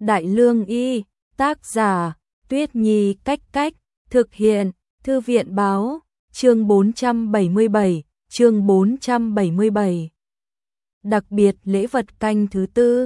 Đại Lương Y, tác giả, Tuyết Nhi Cách Cách, thực hiện, Thư viện báo, chương 477, chương 477. Đặc biệt lễ vật canh thứ tư,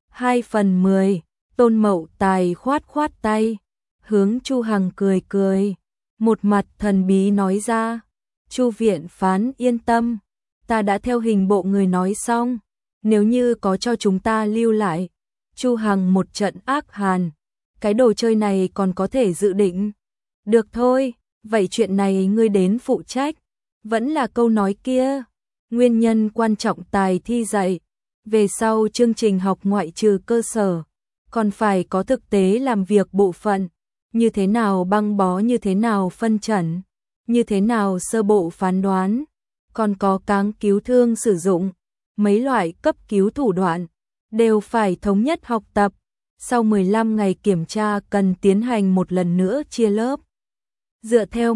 2/10, Tôn Mậu Tài khoát khoát tay, hướng Chu Hằng cười cười, một mặt thần bí nói ra, Chu viện phán yên tâm, ta đã theo hình bộ người nói xong, nếu như có cho chúng ta lưu lại. Chu Hằng một trận ác hàn, cái đồ chơi này còn có thể dự định. Được thôi, vậy chuyện này ngươi đến phụ trách. Vẫn là câu nói kia, nguyên nhân quan trọng tài thi dạy. Về sau chương trình học ngoại trừ cơ sở, còn phải có thực tế làm việc bộ phận. Như thế nào băng bó, như thế nào phân chẩn, như thế nào sơ bộ phán đoán. Còn có cáng cứu thương sử dụng, mấy loại cấp cứu thủ đoạn. Đều phải thống nhất học tập. Sau 15 ngày kiểm tra cần tiến hành một lần nữa chia lớp. Dựa theo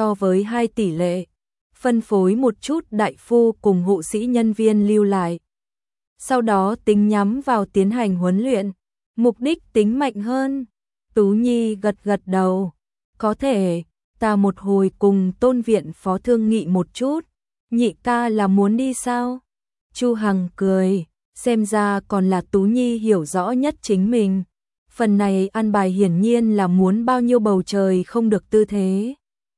1:2 tỷ lệ, phân phối một chút đại phu cùng hộ sĩ nhân viên lưu lại. Sau đó tính nhắm vào tiến hành huấn luyện, mục đích tính mạnh hơn. Tú Nhi gật gật đầu, có thể, ta một hồi cùng Tôn viện phó thương nghị một chút. Nhị ca là muốn đi sao? Chu Hằng cười, xem ra còn là Tú Nhi hiểu rõ nhất chính mình. Phần này ăn bài hiển nhiên là muốn bao nhiêu bầu trời không được tư thế.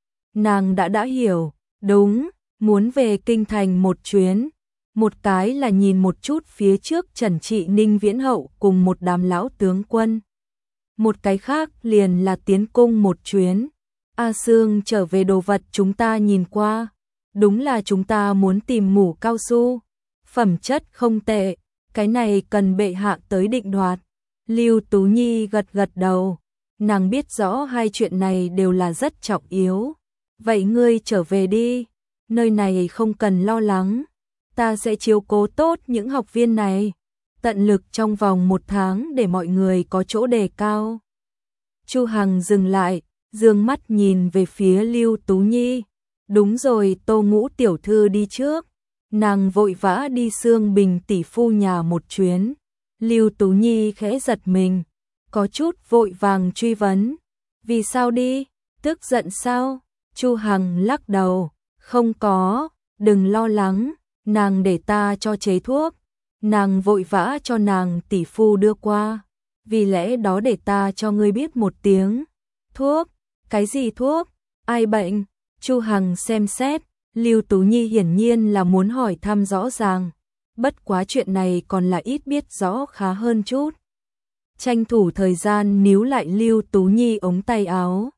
Nàng đã hiểu, đúng, muốn về kinh thành một chuyến. Một cái là nhìn một chút phía trước Trần Trị Ninh Viễn Hậu cùng một đám lão tướng quân. Một cái khác liền là tiến cung một chuyến. A Sương trở về đồ vật chúng ta nhìn qua. Đúng là chúng ta muốn tìm mũ cao su. Phẩm chất không tệ, cái này cần bệ hạ tới định đoạt. Lưu Tú Nhi gật gật đầu, nàng biết rõ hai chuyện này đều là rất trọng yếu. Vậy ngươi trở về đi, nơi này không cần lo lắng, ta sẽ chiếu cố tốt những học viên này, tận lực trong vòng 1 tháng để mọi người có chỗ đề cao. Chu Hằng dừng lại, dương mắt nhìn về phía Lưu Tú Nhi. Đúng rồi, Tô Ngũ tiểu thư đi trước. Nàng vội vã đi Sương Bình tỷ phu nhà một chuyến. Lưu Tú Nhi khẽ giật mình, có chút vội vàng truy vấn. Vì sao đi? Tức giận sao? Chu Hằng lắc đầu, không có, đừng lo lắng, nàng để ta cho chế thuốc. Nàng vội vã cho nàng tỷ phu đưa qua. Vì lẽ đó để ta cho ngươi biết một tiếng. Thuốc? Cái gì thuốc? Ai bệnh? Chu Hằng xem xét. Lưu Tú Nhi hiển nhiên là muốn hỏi thăm rõ ràng, bất quá chuyện này còn là ít biết rõ khá hơn chút. Tranh thủ thời gian níu lại Lưu Tú Nhi ống tay áo.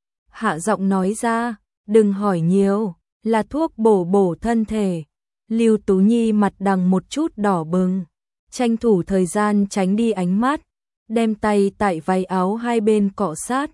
Hạ giọng nói ra, đừng hỏi nhiều, là thuốc bổ thân thể. Lưu Tú Nhi mặt đằng một chút đỏ bừng, tranh thủ thời gian tránh đi ánh mắt, đem tay tại váy áo hai bên cọ sát.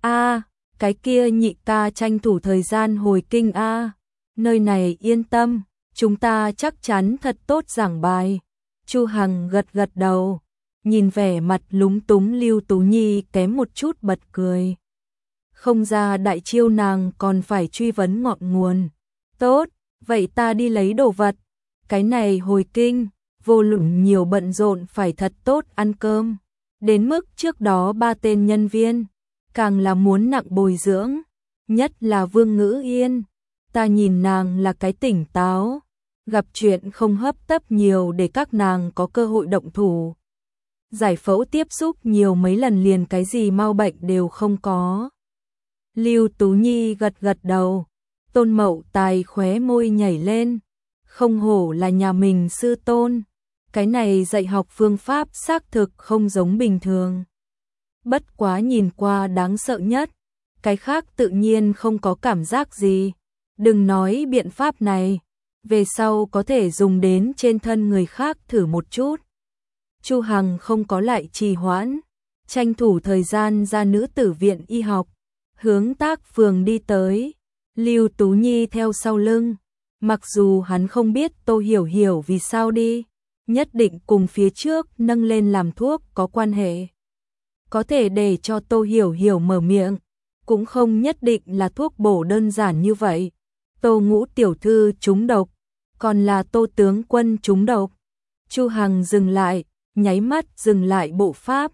Cái kia nhị ca tranh thủ thời gian hồi kinh nơi này yên tâm, chúng ta chắc chắn thật tốt giảng bài. Chu Hằng gật gật đầu, nhìn vẻ mặt lúng túng Lưu Tú Nhi kém một chút bật cười. Không ra đại chiêu nàng còn phải truy vấn ngọn nguồn. Tốt, vậy ta đi lấy đồ vật. Cái này hồi kinh, vô luận nhiều bận rộn phải thật tốt ăn cơm. Đến mức trước đó 3 tên nhân viên, càng là muốn nặng bồi dưỡng, nhất là Vương Ngữ Yên. Ta nhìn nàng là cái tỉnh táo, gặp chuyện không hấp tấp nhiều để các nàng có cơ hội động thủ. Giải phẫu tiếp xúc nhiều mấy lần liền cái gì mau bệnh đều không có. Lưu Tú Nhi gật gật đầu, Tôn Mậu Tài khóe môi nhảy lên, không hổ là nhà mình sư tôn, cái này dạy học phương pháp xác thực không giống bình thường. Bất quá nhìn qua đáng sợ nhất, cái khác tự nhiên không có cảm giác gì. Đừng nói biện pháp này, về sau có thể dùng đến trên thân người khác thử một chút. Chu Hằng không có lại trì hoãn, tranh thủ thời gian ra nữ tử viện y học, hướng Tác Phường đi tới. Lưu Tú Nhi theo sau lưng, mặc dù hắn không biết Tô Hiểu Hiểu vì sao đi, nhất định cùng phía trước nâng lên làm thuốc có quan hệ. Có thể để cho Tô Hiểu Hiểu mở miệng, cũng không nhất định là thuốc bổ đơn giản như vậy. Tô Ngũ tiểu thư trúng độc, còn là Tô tướng quân trúng độc. Chu Hằng dừng lại, nháy mắt dừng lại bộ pháp,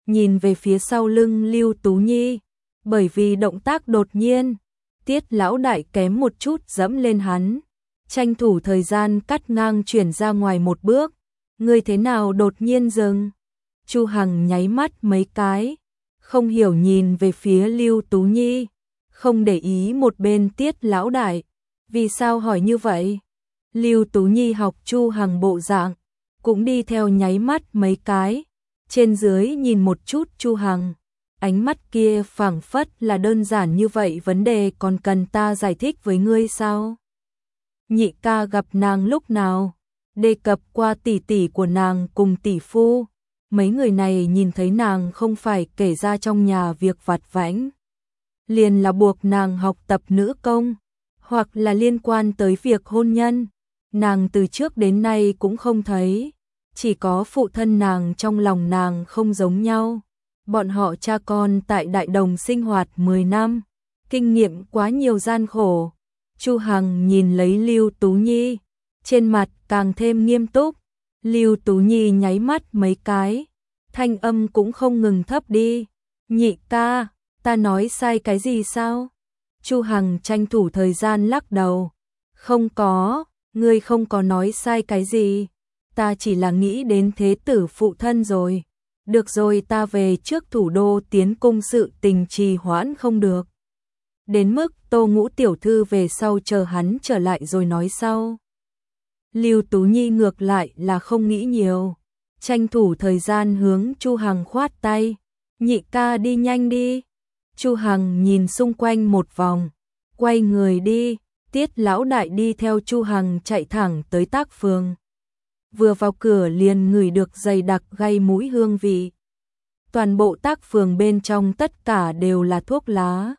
nhìn về phía sau lưng Lưu Tú Nhi, bởi vì động tác đột nhiên, Tiết lão đại kém một chút dẫm lên hắn, tranh thủ thời gian cắt ngang chuyển ra ngoài một bước. Ngươi thế nào đột nhiên dừng? Chu Hằng nháy mắt mấy cái, không hiểu nhìn về phía Lưu Tú Nhi, không để ý một bên Tiết lão đại. Vì sao hỏi như vậy? Lưu Tú Nhi học Chu Hằng bộ dạng, cũng đi theo nháy mắt mấy cái, trên dưới nhìn một chút Chu Hằng. Ánh mắt kia phảng phất là đơn giản như vậy, vấn đề còn cần ta giải thích với ngươi sao? Nhị ca gặp nàng lúc nào? Đề cập qua tỷ tỷ của nàng cùng tỷ phu. Mấy người này nhìn thấy nàng không phải kể ra trong nhà việc vặt vãnh, liền là buộc nàng học tập nữ công, hoặc là liên quan tới việc hôn nhân. Nàng từ trước đến nay cũng không thấy, chỉ có phụ thân nàng trong lòng nàng không giống nhau. Bọn họ cha con tại Đại Đồng sinh hoạt 10 năm, kinh nghiệm quá nhiều gian khổ. Chu Hằng nhìn lấy Lưu Tú Nhi, trên mặt càng thêm nghiêm túc. Lưu Tú Nhi nháy mắt mấy cái, thanh âm cũng không ngừng thấp đi. Nhị ca, ta nói sai cái gì sao? Chu Hằng tranh thủ thời gian lắc đầu. Không có, ngươi không có nói sai cái gì. Ta chỉ là nghĩ đến thế tử phụ thân rồi. Được rồi, ta về trước thủ đô tiến cung, sự tình trì hoãn không được. Đến mức Tô Ngũ tiểu thư về sau chờ hắn trở lại rồi nói sau. Lưu Tú Nhi ngược lại là không nghĩ nhiều, tranh thủ thời gian hướng Chu Hằng khoát tay. Nhị ca đi nhanh đi. Chu Hằng nhìn xung quanh một vòng, quay người đi. Tiết lão đại đi theo Chu Hằng chạy thẳng tới Tác Phường. Vừa vào cửa liền ngửi được dày đặc gây mũi hương vị. Toàn bộ Tác Phường bên trong tất cả đều là thuốc lá,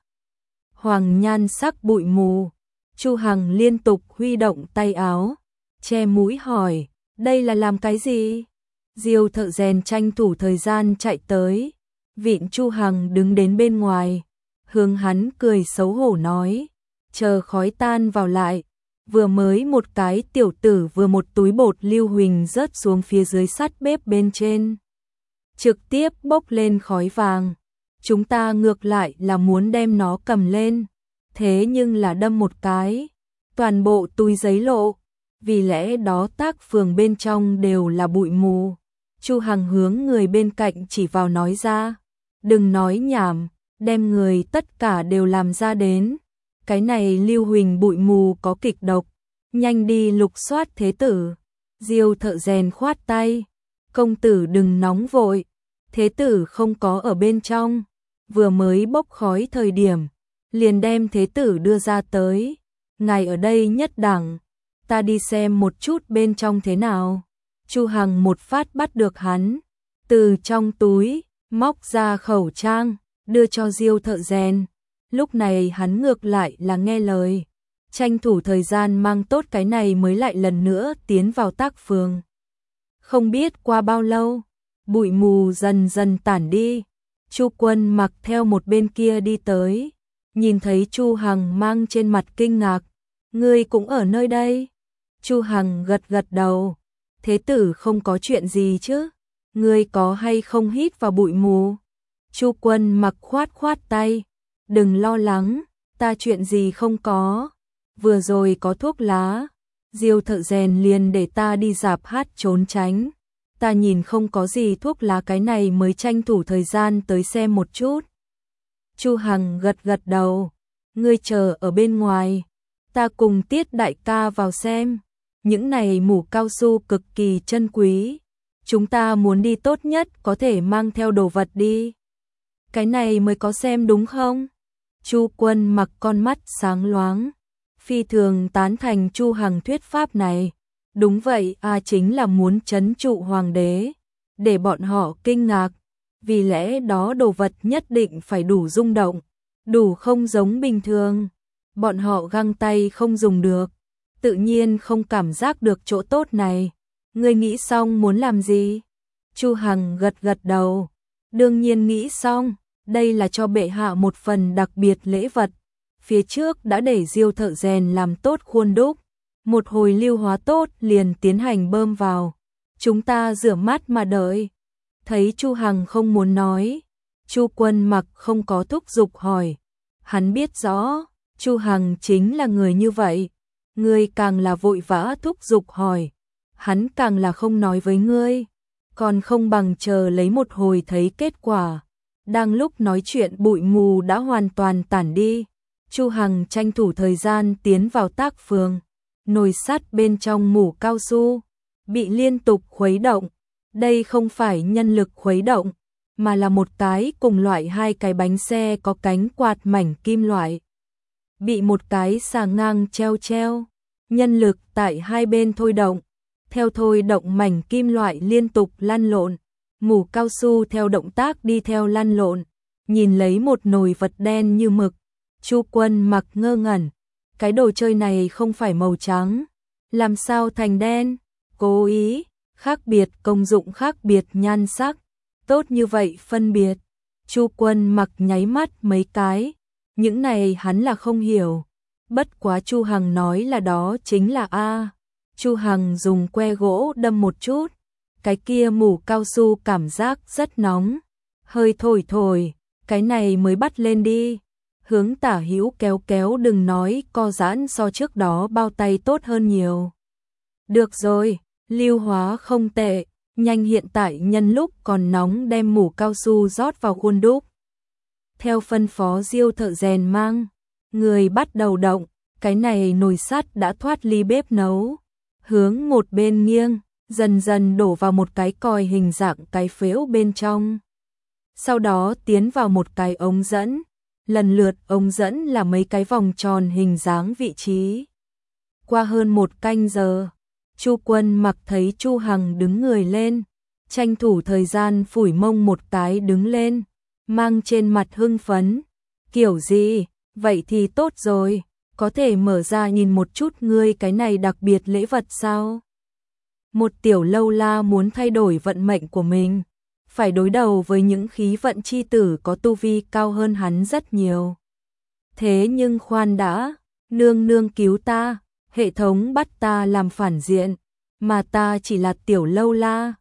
hoàng nhan sắc bụi mù. Chu Hằng liên tục huy động tay áo, che mũi hỏi, đây là làm cái gì? Diêu thợ rèn tranh thủ thời gian chạy tới, vịn Chu Hằng đứng đến bên ngoài, hướng hắn cười xấu hổ nói, chờ khói tan vào lại. Vừa mới một cái tiểu tử vừa một túi bột lưu huỳnh rớt xuống phía dưới sắt bếp bên trên, trực tiếp bốc lên khói vàng. Chúng ta ngược lại là muốn đem nó cầm lên, thế nhưng là đâm một cái, toàn bộ túi giấy lộ. Vì lẽ đó Tác Phường bên trong đều là bụi mù. Chu Hằng hướng người bên cạnh chỉ vào nói ra, đừng nói nhảm, đem người tất cả đều làm ra đến. Cái này lưu huỳnh bụi mù có kịch độc, nhanh đi lục soát thế tử. Diêu thợ rèn khoát tay, công tử đừng nóng vội, thế tử không có ở bên trong, vừa mới bốc khói thời điểm, liền đem thế tử đưa ra tới. Ngài ở đây nhất đẳng, ta đi xem một chút bên trong thế nào. Chu Hằng một phát bắt được hắn, từ trong túi móc ra khẩu trang, đưa cho Diêu thợ rèn. Lúc này hắn ngược lại là nghe lời, tranh thủ thời gian mang tốt cái này mới lại lần nữa tiến vào Tác Phường. Không biết qua bao lâu, bụi mù dần dần tản đi. Chu Quân Mặc theo một bên kia đi tới, nhìn thấy Chu Hằng mang trên mặt kinh ngạc, ngươi cũng ở nơi đây? Chu Hằng gật gật đầu, thế tử không có chuyện gì chứ? Ngươi có hay không hít vào bụi mù? Chu Quân Mặc khoát khoát tay, đừng lo lắng, ta chuyện gì không có. Vừa rồi có thuốc lá, Diêu thợ rèn liền để ta đi rạp hát trốn tránh. Ta nhìn không có gì thuốc lá, cái này mới tranh thủ thời gian tới xem một chút. Chu Hằng gật gật đầu, ngươi chờ ở bên ngoài, ta cùng Tiết đại ca vào xem. Những này mũ cao su cực kỳ chân quý, chúng ta muốn đi tốt nhất có thể mang theo đồ vật đi. Cái này mới có xem đúng không? Chu Quân Mặc con mắt sáng loáng, phi thường tán thành Chu Hằng thuyết pháp này. Đúng vậy, chính là muốn trấn trụ hoàng đế, để bọn họ kinh ngạc. Vì lẽ đó đồ vật nhất định phải đủ rung động, đủ không giống bình thường. Bọn họ găng tay không dùng được, tự nhiên không cảm giác được chỗ tốt này. Ngươi nghĩ xong muốn làm gì? Chu Hằng gật gật đầu, đương nhiên nghĩ xong, đây là cho bệ hạ một phần đặc biệt lễ vật. Phía trước đã để Diêu thợ rèn làm tốt khuôn đúc, một hồi lưu hóa tốt liền tiến hành bơm vào. Chúng ta rửa mắt mà đợi. Thấy Chu Hằng không muốn nói, Chu Quân Mặc không có thúc giục hỏi. Hắn biết rõ, Chu Hằng chính là người như vậy. Ngươi càng là vội vã thúc giục hỏi, hắn càng là không nói với ngươi. Còn không bằng chờ lấy một hồi thấy kết quả. Đang lúc nói chuyện bụi mù đã hoàn toàn tản đi. Chu Hằng tranh thủ thời gian tiến vào tác phường. Nồi sắt bên trong mủ cao su bị liên tục khuấy động. Đây không phải nhân lực khuấy động, mà là một cái cùng loại hai cái bánh xe có cánh quạt mảnh kim loại. Bị một cái xà ngang treo. Nhân lực tại hai bên thôi động. Theo thôi động mảnh kim loại liên tục lăn lộn. Mủ cao su theo động tác đi theo lăn lộn. Nhìn lấy một nồi vật đen như mực. Chu Quân Mặc ngơ ngẩn. Cái đồ chơi này không phải màu trắng. Làm sao thành đen? Cố ý, khác biệt công dụng khác biệt nhan sắc. Tốt như vậy phân biệt. Chu Quân Mặc nháy mắt mấy cái. Những này hắn là không hiểu. Bất quá Chu Hằng nói là đó chính là A. Chu Hằng dùng que gỗ đâm một chút. Cái kia mủ cao su cảm giác rất nóng. Hơi thổi, cái này mới bắt lên đi. Hướng tả hữu kéo đừng nói co giãn so trước đó bao tay tốt hơn nhiều. Được rồi, lưu hóa không tệ, nhanh hiện tại nhân lúc còn nóng đem mủ cao su rót vào khuôn đúc. Theo phân phó Diêu thợ rèn mang, người bắt đầu động, cái này nồi sắt đã thoát ly bếp nấu. Hướng một bên nghiêng, dần dần đổ vào một cái còi hình dạng cái phễu bên trong. Sau đó tiến vào một cái ống dẫn. Lần lượt ống dẫn là mấy cái vòng tròn hình dáng vị trí. Qua hơn một canh giờ, Chu Quân Mặc thấy Chu Hằng đứng người lên, tranh thủ thời gian phủi mông một cái đứng lên, mang trên mặt hưng phấn. Kiểu gì, vậy thì tốt rồi, có thể mở ra nhìn một chút ngươi cái này đặc biệt lễ vật sao? Một tiểu lâu la muốn thay đổi vận mệnh của mình. Phải đối đầu với những khí vận chi tử có tu vi cao hơn hắn rất nhiều. Thế nhưng khoan đã, nương cứu ta, hệ thống bắt ta làm phản diện, mà ta chỉ là tiểu lâu la,